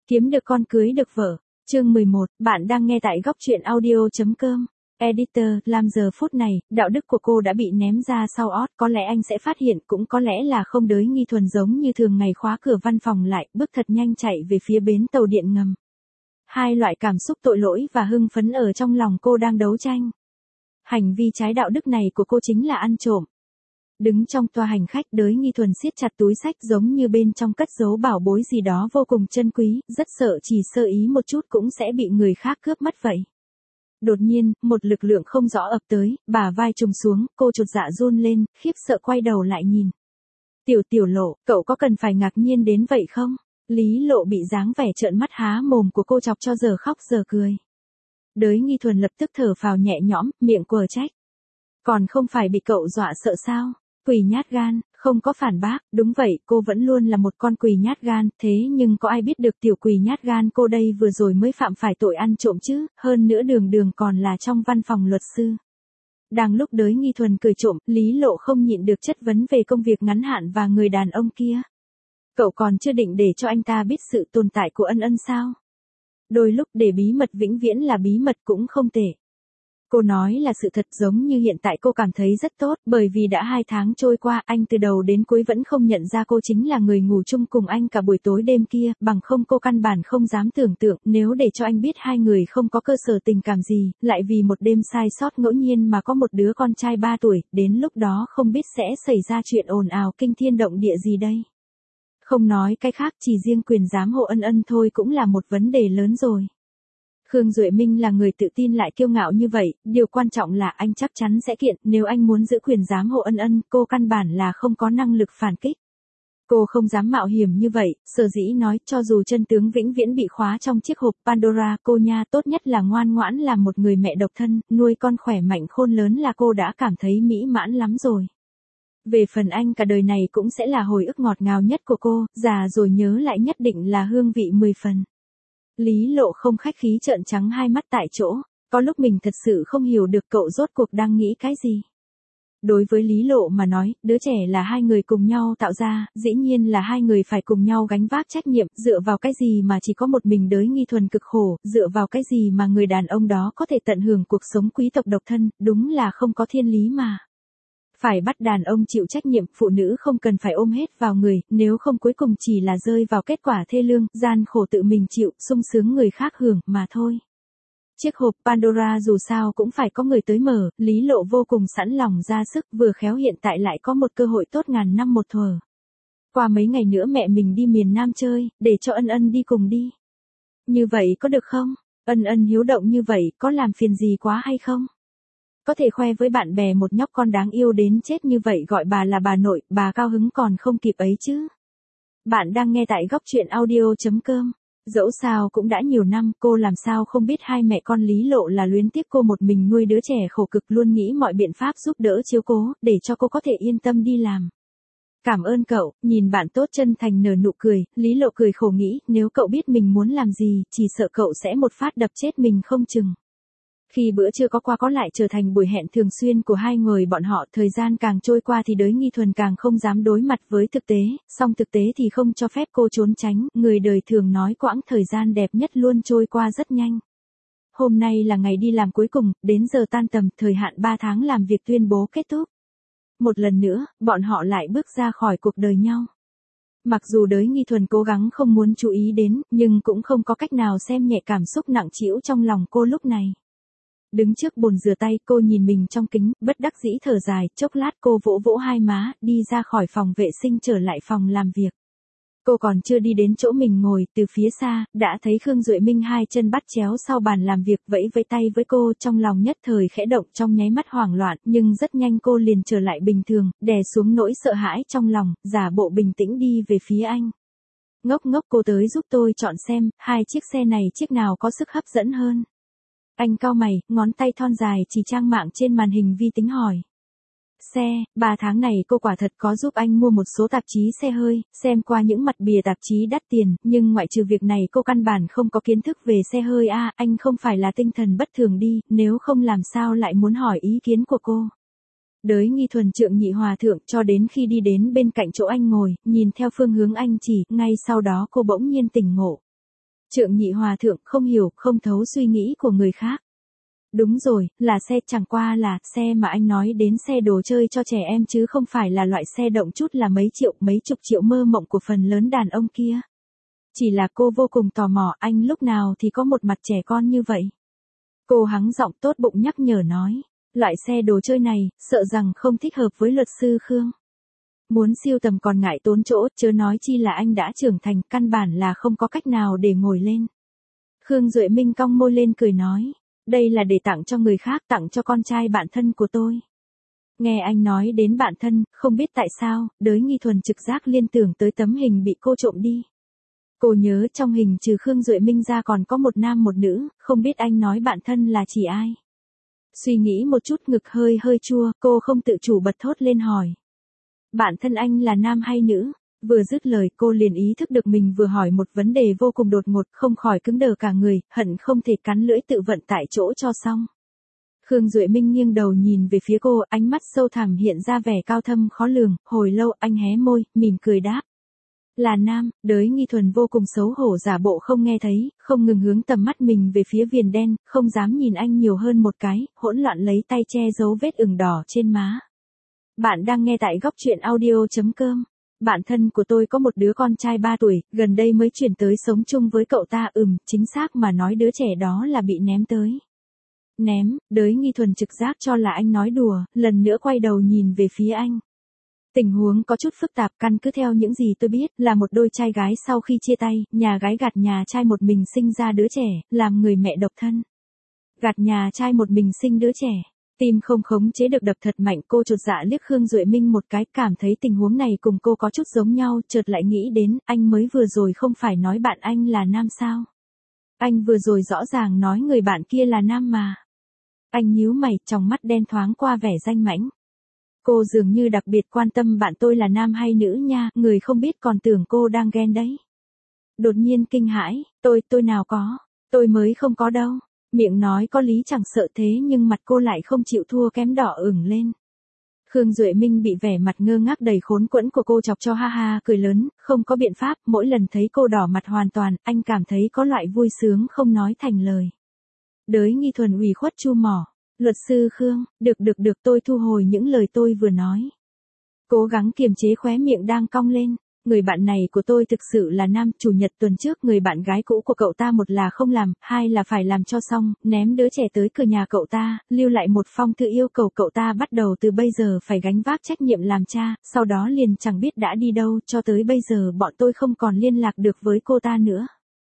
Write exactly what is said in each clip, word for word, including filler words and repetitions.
Kiếm được con cưới được vợ. Chương mười một, bạn đang nghe tại góc truyện audio.com. Editor, làm giờ phút này, đạo đức của cô đã bị ném ra sau ót, có lẽ anh sẽ phát hiện, cũng có lẽ là không. Đới Nghi Thuần giống như thường ngày khóa cửa văn phòng lại, bước thật nhanh chạy về phía bến tàu điện ngầm. Hai loại cảm xúc tội lỗi và hưng phấn ở trong lòng cô đang đấu tranh. Hành vi trái đạo đức này của cô chính là ăn trộm. Đứng trong toa hành khách, Đới Nghi Thuần siết chặt túi xách giống như bên trong cất giấu bảo bối gì đó vô cùng chân quý, rất sợ chỉ sơ ý một chút cũng sẽ bị người khác cướp mất vậy. Đột nhiên, một lực lượng không rõ ập tới, bả vai trùng xuống, cô chột dạ run lên, khiếp sợ quay đầu lại nhìn. Tiểu tiểu Lộ, cậu có cần phải ngạc nhiên đến vậy không? Lý Lộ bị dáng vẻ trợn mắt há mồm của cô chọc cho giờ khóc giờ cười. Đới Nghi Thuần lập tức thở phào nhẹ nhõm, miệng quờ trách. Còn không phải bị cậu dọa sợ sao? Quỷ nhát gan, không có phản bác, đúng vậy, cô vẫn luôn là một con quỷ nhát gan, thế nhưng có ai biết được tiểu quỷ nhát gan cô đây vừa rồi mới phạm phải tội ăn trộm chứ, hơn nữa đường đường còn là trong văn phòng luật sư. Đang lúc Đới Nghi Thuần cười trộm, Lý Lộ không nhịn được chất vấn về công việc ngắn hạn và người đàn ông kia. Cậu còn chưa định để cho anh ta biết sự tồn tại của Ân Ân sao? Đôi lúc để bí mật vĩnh viễn là bí mật cũng không tệ. Cô nói là sự thật, giống như hiện tại cô cảm thấy rất tốt, bởi vì đã hai tháng trôi qua, anh từ đầu đến cuối vẫn không nhận ra cô chính là người ngủ chung cùng anh cả buổi tối đêm kia, bằng không cô căn bản không dám tưởng tượng, nếu để cho anh biết hai người không có cơ sở tình cảm gì, lại vì một đêm sai sót ngẫu nhiên mà có một đứa con trai ba tuổi, đến lúc đó không biết sẽ xảy ra chuyện ồn ào kinh thiên động địa gì đây. Không nói cái khác, chỉ riêng quyền giám hộ Ân Ân thôi cũng là một vấn đề lớn rồi. Khương Duệ Minh là người tự tin lại kiêu ngạo như vậy, điều quan trọng là anh chắc chắn sẽ kiện, nếu anh muốn giữ quyền giám hộ Ân Ân, cô căn bản là không có năng lực phản kích. Cô không dám mạo hiểm như vậy, sở dĩ nói, cho dù chân tướng vĩnh viễn bị khóa trong chiếc hộp Pandora, cô nha tốt nhất là ngoan ngoãn làm một người mẹ độc thân, nuôi con khỏe mạnh khôn lớn là cô đã cảm thấy mỹ mãn lắm rồi. Về phần anh cả đời này cũng sẽ là hồi ức ngọt ngào nhất của cô, già rồi nhớ lại nhất định là hương vị mười phần. Lý Lộ không khách khí trợn trắng hai mắt tại chỗ, có lúc mình thật sự không hiểu được cậu rốt cuộc đang nghĩ cái gì. Đối với Lý Lộ mà nói, đứa trẻ là hai người cùng nhau tạo ra, dĩ nhiên là hai người phải cùng nhau gánh vác trách nhiệm, dựa vào cái gì mà chỉ có một mình Đới Nghi Thuần cực khổ, dựa vào cái gì mà người đàn ông đó có thể tận hưởng cuộc sống quý tộc độc thân, đúng là không có thiên lý mà. Phải bắt đàn ông chịu trách nhiệm, phụ nữ không cần phải ôm hết vào người, nếu không cuối cùng chỉ là rơi vào kết quả thê lương, gian khổ tự mình chịu, sung sướng người khác hưởng, mà thôi. Chiếc hộp Pandora dù sao cũng phải có người tới mở, Lý Lộ vô cùng sẵn lòng ra sức, vừa khéo hiện tại lại có một cơ hội tốt ngàn năm một thuở. Qua mấy ngày nữa mẹ mình đi miền Nam chơi, để cho Ân Ân đi cùng đi. Như vậy có được không? Ân Ân hiếu động như vậy, có làm phiền gì quá hay không? Có thể khoe với bạn bè một nhóc con đáng yêu đến chết như vậy gọi bà là bà nội, bà cao hứng còn không kịp ấy chứ. Bạn đang nghe tại góc truyện audio.com. Dẫu sao cũng đã nhiều năm, cô làm sao không biết hai mẹ con Lý Lộ là luyến tiếc cô một mình nuôi đứa trẻ khổ cực, luôn nghĩ mọi biện pháp giúp đỡ chiếu cố, để cho cô có thể yên tâm đi làm. Cảm ơn cậu, nhìn bạn tốt chân thành nở nụ cười, Lý Lộ cười khổ nghĩ, nếu cậu biết mình muốn làm gì, chỉ sợ cậu sẽ một phát đập chết mình không chừng. Khi bữa trưa có qua có lại trở thành buổi hẹn thường xuyên của hai người bọn họ, thời gian càng trôi qua thì Đới Nghi Thuần càng không dám đối mặt với thực tế, song thực tế thì không cho phép cô trốn tránh, người đời thường nói quãng thời gian đẹp nhất luôn trôi qua rất nhanh. Hôm nay là ngày đi làm cuối cùng, đến giờ tan tầm, thời hạn ba tháng làm việc tuyên bố kết thúc. Một lần nữa, bọn họ lại bước ra khỏi cuộc đời nhau. Mặc dù Đới Nghi Thuần cố gắng không muốn chú ý đến, nhưng cũng không có cách nào xem nhẹ cảm xúc nặng trĩu trong lòng cô lúc này. Đứng trước bồn rửa tay, cô nhìn mình trong kính, bất đắc dĩ thở dài, chốc lát cô vỗ vỗ hai má, đi ra khỏi phòng vệ sinh trở lại phòng làm việc. Cô còn chưa đi đến chỗ mình ngồi, từ phía xa, đã thấy Khương Duệ Minh hai chân bắt chéo sau bàn làm việc, vẫy vẫy tay với cô, trong lòng nhất thời khẽ động, trong nháy mắt hoảng loạn, nhưng rất nhanh cô liền trở lại bình thường, đè xuống nỗi sợ hãi trong lòng, giả bộ bình tĩnh đi về phía anh. Ngốc ngốc, cô tới giúp tôi chọn xem, hai chiếc xe này chiếc nào có sức hấp dẫn hơn. Anh cau mày, ngón tay thon dài chỉ trang mạng trên màn hình vi tính hỏi. Xe, ba tháng này cô quả thật có giúp anh mua một số tạp chí xe hơi, xem qua những mặt bìa tạp chí đắt tiền, nhưng ngoại trừ việc này cô căn bản không có kiến thức về xe hơi a, à, anh không phải là tinh thần bất thường đi, nếu không làm sao lại muốn hỏi ý kiến của cô. Đới Nghi Thuần trượng nhị hòa thượng cho đến khi đi đến bên cạnh chỗ anh ngồi, nhìn theo phương hướng anh chỉ, ngay sau đó cô bỗng nhiên tỉnh ngộ. Trượng nhị hòa thượng không hiểu, không thấu suy nghĩ của người khác. Đúng rồi, là xe, chẳng qua là xe mà anh nói đến xe đồ chơi cho trẻ em chứ không phải là loại xe động chút là mấy triệu, mấy chục triệu mơ mộng của phần lớn đàn ông kia. Chỉ là cô vô cùng tò mò anh lúc nào thì có một mặt trẻ con như vậy. Cô hắng giọng tốt bụng nhắc nhở nói, loại xe đồ chơi này, sợ rằng không thích hợp với luật sư Khương. Muốn siêu tầm còn ngại tốn chỗ, chớ nói chi là anh đã trưởng thành, căn bản là không có cách nào để ngồi lên. Khương Duệ Minh cong môi lên cười nói, đây là để tặng cho người khác, tặng cho con trai bạn thân của tôi. Nghe anh nói đến bạn thân, không biết tại sao, Đới Nghi Thuần trực giác liên tưởng tới tấm hình bị cô trộm đi. Cô nhớ trong hình trừ Khương Duệ Minh ra còn có một nam một nữ, không biết anh nói bạn thân là chỉ ai. Suy nghĩ một chút ngực hơi hơi chua, cô không tự chủ bật thốt lên hỏi. Bạn thân anh là nam hay nữ? Vừa dứt lời cô liền ý thức được mình vừa hỏi một vấn đề vô cùng đột ngột, không khỏi cứng đờ cả người, hận không thể cắn lưỡi tự vận tại chỗ cho xong. Khương Duệ Minh nghiêng đầu nhìn về phía cô, ánh mắt sâu thẳm hiện ra vẻ cao thâm khó lường, hồi lâu anh hé môi, mỉm cười đáp. Là nam. Đới Nghi Thuần vô cùng xấu hổ giả bộ không nghe thấy, không ngừng hướng tầm mắt mình về phía viền đen, không dám nhìn anh nhiều hơn một cái, hỗn loạn lấy tay che giấu vết ửng đỏ trên má. Bạn đang nghe tại góc truyện audio chấm com. Bạn thân của tôi có một đứa con trai ba tuổi, gần đây mới chuyển tới sống chung với cậu ta. Ừm, chính xác mà nói đứa trẻ đó là bị ném tới. Ném. Đới Nghi Thuần trực giác cho là anh nói đùa, lần nữa quay đầu nhìn về phía anh. Tình huống có chút phức tạp, căn cứ theo những gì tôi biết, là một đôi trai gái sau khi chia tay, nhà gái gạt nhà trai một mình sinh ra đứa trẻ, làm người mẹ độc thân. Gạt nhà trai một mình sinh đứa trẻ. Tim không khống chế được đập thật mạnh, cô chột dạ liếc Khương Duệ Minh một cái, cảm thấy tình huống này cùng cô có chút giống nhau, chợt lại nghĩ đến, anh mới vừa rồi không phải nói bạn anh là nam sao? Anh vừa rồi rõ ràng nói người bạn kia là nam mà. Anh nhíu mày, trong mắt đen thoáng qua vẻ danh mãnh. Cô dường như đặc biệt quan tâm bạn tôi là nam hay nữ nha, người không biết còn tưởng cô đang ghen đấy. Đột nhiên kinh hãi, tôi, tôi nào có, tôi mới không có đâu. Miệng nói có lý chẳng sợ thế nhưng mặt cô lại không chịu thua kém đỏ ửng lên. Khương Duệ Minh bị vẻ mặt ngơ ngác đầy khốn quẫn của cô chọc cho ha ha cười lớn, không có biện pháp, mỗi lần thấy cô đỏ mặt hoàn toàn, anh cảm thấy có loại vui sướng không nói thành lời. Đới Nghi Thuần ủy khuất chu mỏ, luật sư Khương, được được được tôi thu hồi những lời tôi vừa nói. Cố gắng kiềm chế khóe miệng đang cong lên. Người bạn này của tôi thực sự là nam, chủ nhật tuần trước người bạn gái cũ của cậu ta một là không làm, hai là phải làm cho xong, ném đứa trẻ tới cửa nhà cậu ta, lưu lại một phong thư yêu cầu cậu ta bắt đầu từ bây giờ phải gánh vác trách nhiệm làm cha, sau đó liền chẳng biết đã đi đâu, cho tới bây giờ bọn tôi không còn liên lạc được với cô ta nữa.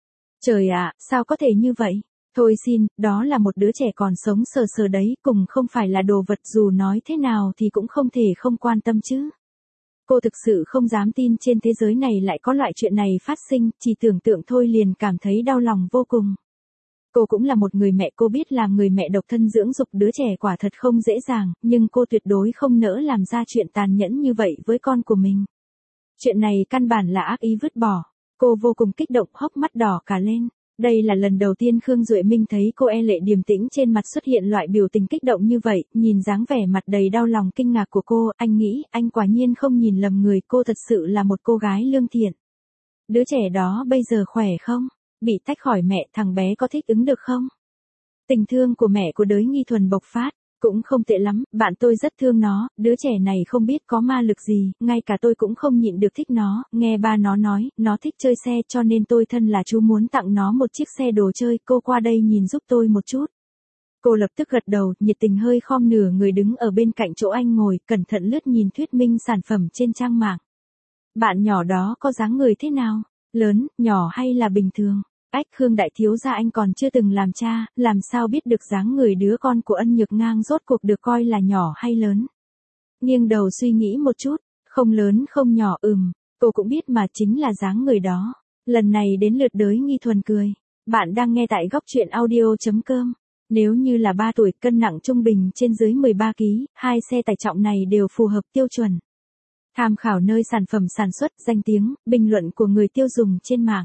Trời ạ, sao có thể như vậy? Thôi xin, đó là một đứa trẻ còn sống sờ sờ đấy, cùng không phải là đồ vật, dù nói thế nào thì cũng không thể không quan tâm chứ. Cô thực sự không dám tin trên thế giới này lại có loại chuyện này phát sinh, chỉ tưởng tượng thôi liền cảm thấy đau lòng vô cùng. Cô cũng là một người mẹ, cô biết làm người mẹ độc thân dưỡng dục đứa trẻ quả thật không dễ dàng, nhưng cô tuyệt đối không nỡ làm ra chuyện tàn nhẫn như vậy với con của mình. Chuyện này căn bản là ác ý vứt bỏ. Cô vô cùng kích động, hốc mắt đỏ cả lên. Đây là lần đầu tiên Khương Duệ Minh thấy cô e lệ điềm tĩnh trên mặt xuất hiện loại biểu tình kích động như vậy, nhìn dáng vẻ mặt đầy đau lòng kinh ngạc của cô, anh nghĩ, anh quả nhiên không nhìn lầm người, cô thật sự là một cô gái lương thiện. Đứa trẻ đó bây giờ khỏe không? Bị tách khỏi mẹ, thằng bé có thích ứng được không? Tình thương của mẹ của Đới Nghi Thuần bộc phát. Cũng không tệ lắm, bạn tôi rất thương nó, đứa trẻ này không biết có ma lực gì, ngay cả tôi cũng không nhịn được thích nó, nghe ba nó nói, nó thích chơi xe cho nên tôi thân là chú muốn tặng nó một chiếc xe đồ chơi, cô qua đây nhìn giúp tôi một chút. Cô lập tức gật đầu, nhiệt tình hơi khom nửa người đứng ở bên cạnh chỗ anh ngồi, cẩn thận lướt nhìn thuyết minh sản phẩm trên trang mạng. Bạn nhỏ đó có dáng người thế nào? Lớn, nhỏ hay là bình thường? Ách, Khương đại thiếu gia anh còn chưa từng làm cha, làm sao biết được dáng người đứa con của Ân Nhược Ngang rốt cuộc được coi là nhỏ hay lớn. Nghiêng đầu suy nghĩ một chút, không lớn không nhỏ ừm, cô cũng biết mà chính là dáng người đó. Lần này đến lượt Đới Nghi Thuần cười. Bạn đang nghe tại góc truyện audio chấm com. Nếu như là ba tuổi, cân nặng trung bình trên dưới mười ba ki lô gam, hai xe tải trọng này đều phù hợp tiêu chuẩn. Tham khảo nơi sản phẩm sản xuất, danh tiếng, bình luận của người tiêu dùng trên mạng.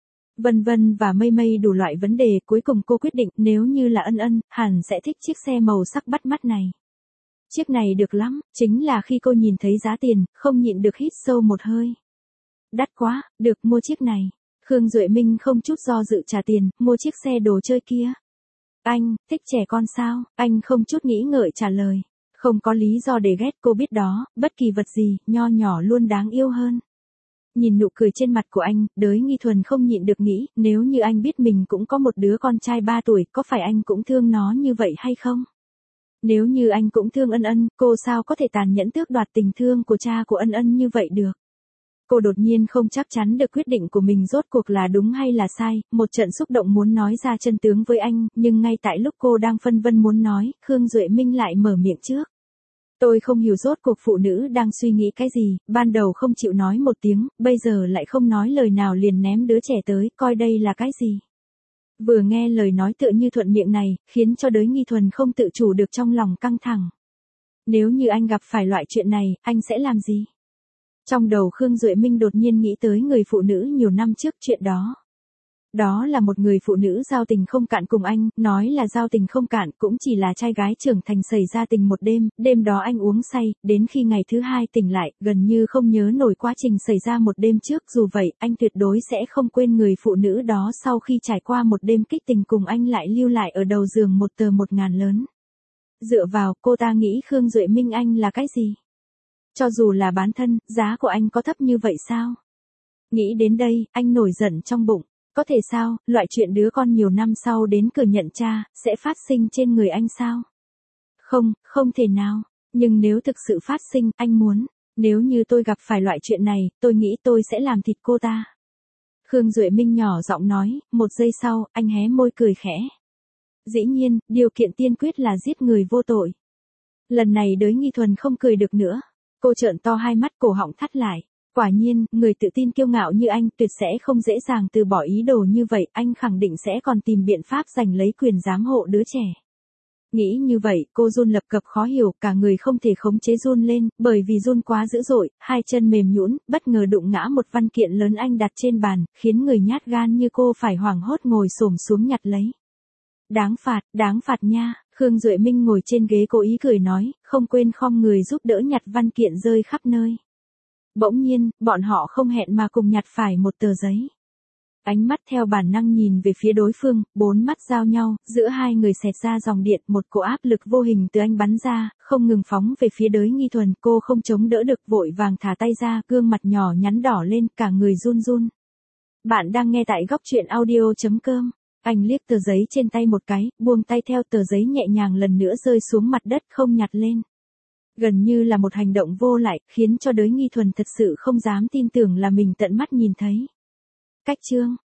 Vân vân và mây mây đủ loại vấn đề, cuối cùng cô quyết định nếu như là Ân Ân, hẳn sẽ thích chiếc xe màu sắc bắt mắt này. Chiếc này được lắm, chính là khi cô nhìn thấy giá tiền, không nhịn được hít sâu một hơi. Đắt quá, được mua chiếc này. Khương Duệ Minh không chút do dự trả tiền, mua chiếc xe đồ chơi kia. Anh, thích trẻ con sao? Anh không chút nghĩ ngợi trả lời. Không có lý do để ghét, cô biết đó, bất kỳ vật gì, nho nhỏ luôn đáng yêu hơn. Nhìn nụ cười trên mặt của anh, Đới Nghi Thuần không nhịn được nghĩ, nếu như anh biết mình cũng có một đứa con trai ba tuổi, có phải anh cũng thương nó như vậy hay không? Nếu như anh cũng thương Ân Ân, cô sao có thể tàn nhẫn tước đoạt tình thương của cha của Ân Ân như vậy được? Cô đột nhiên không chắc chắn được quyết định của mình rốt cuộc là đúng hay là sai, một trận xúc động muốn nói ra chân tướng với anh, nhưng ngay tại lúc cô đang phân vân muốn nói, Khương Duệ Minh lại mở miệng trước. Tôi không hiểu rốt cuộc phụ nữ đang suy nghĩ cái gì, ban đầu không chịu nói một tiếng, bây giờ lại không nói lời nào liền ném đứa trẻ tới, coi đây là cái gì. Vừa nghe lời nói tựa như thuận miệng này, khiến cho Đới Nghi Thuần không tự chủ được trong lòng căng thẳng. Nếu như anh gặp phải loại chuyện này, anh sẽ làm gì? Trong đầu Khương Duệ Minh đột nhiên nghĩ tới người phụ nữ nhiều năm trước chuyện đó. Đó là một người phụ nữ giao tình không cạn cùng anh, nói là giao tình không cạn cũng chỉ là trai gái trưởng thành xảy ra tình một đêm, đêm đó anh uống say, đến khi ngày thứ hai tỉnh lại, gần như không nhớ nổi quá trình xảy ra một đêm trước, dù vậy, anh tuyệt đối sẽ không quên người phụ nữ đó sau khi trải qua một đêm kích tình cùng anh lại lưu lại ở đầu giường một tờ một ngàn lớn. Dựa vào, cô ta nghĩ Khương Duệ Minh anh là cái gì? Cho dù là bán thân, giá của anh có thấp như vậy sao? Nghĩ đến đây, anh nổi giận trong bụng. Có thể sao, loại chuyện đứa con nhiều năm sau đến cửa nhận cha, sẽ phát sinh trên người anh sao? Không, không thể nào. Nhưng nếu thực sự phát sinh, anh muốn. Nếu như tôi gặp phải loại chuyện này, tôi nghĩ tôi sẽ làm thịt cô ta. Khương Duệ Minh nhỏ giọng nói, một giây sau, anh hé môi cười khẽ. Dĩ nhiên, điều kiện tiên quyết là giết người vô tội. Lần này Đới Nghi Thuần không cười được nữa. Cô trợn to hai mắt, cổ họng thắt lại. Quả nhiên, người tự tin kiêu ngạo như anh tuyệt sẽ không dễ dàng từ bỏ ý đồ như vậy, anh khẳng định sẽ còn tìm biện pháp giành lấy quyền giám hộ đứa trẻ. Nghĩ như vậy, cô run lập cập khó hiểu, cả người không thể khống chế run lên, bởi vì run quá dữ dội, hai chân mềm nhũn, bất ngờ đụng ngã một văn kiện lớn anh đặt trên bàn, khiến người nhát gan như cô phải hoảng hốt ngồi xổm xuống nhặt lấy. Đáng phạt, đáng phạt nha. Khương Duệ Minh ngồi trên ghế cố ý cười nói, không quên khom người giúp đỡ nhặt văn kiện rơi khắp nơi. Bỗng nhiên, bọn họ không hẹn mà cùng nhặt phải một tờ giấy. Ánh mắt theo bản năng nhìn về phía đối phương, bốn mắt giao nhau, giữa hai người xẹt ra dòng điện, một cỗ áp lực vô hình từ anh bắn ra, không ngừng phóng về phía Đới Nghi Thuần, cô không chống đỡ được vội vàng thả tay ra, gương mặt nhỏ nhắn đỏ lên, cả người run run. Bạn đang nghe tại góc truyện audio chấm com. Anh liếc tờ giấy trên tay một cái, buông tay theo tờ giấy nhẹ nhàng lần nữa rơi xuống mặt đất không nhặt lên. Gần như là một hành động vô lại, khiến cho Đới Nghi Thuần thật sự không dám tin tưởng là mình tận mắt nhìn thấy. Cách chương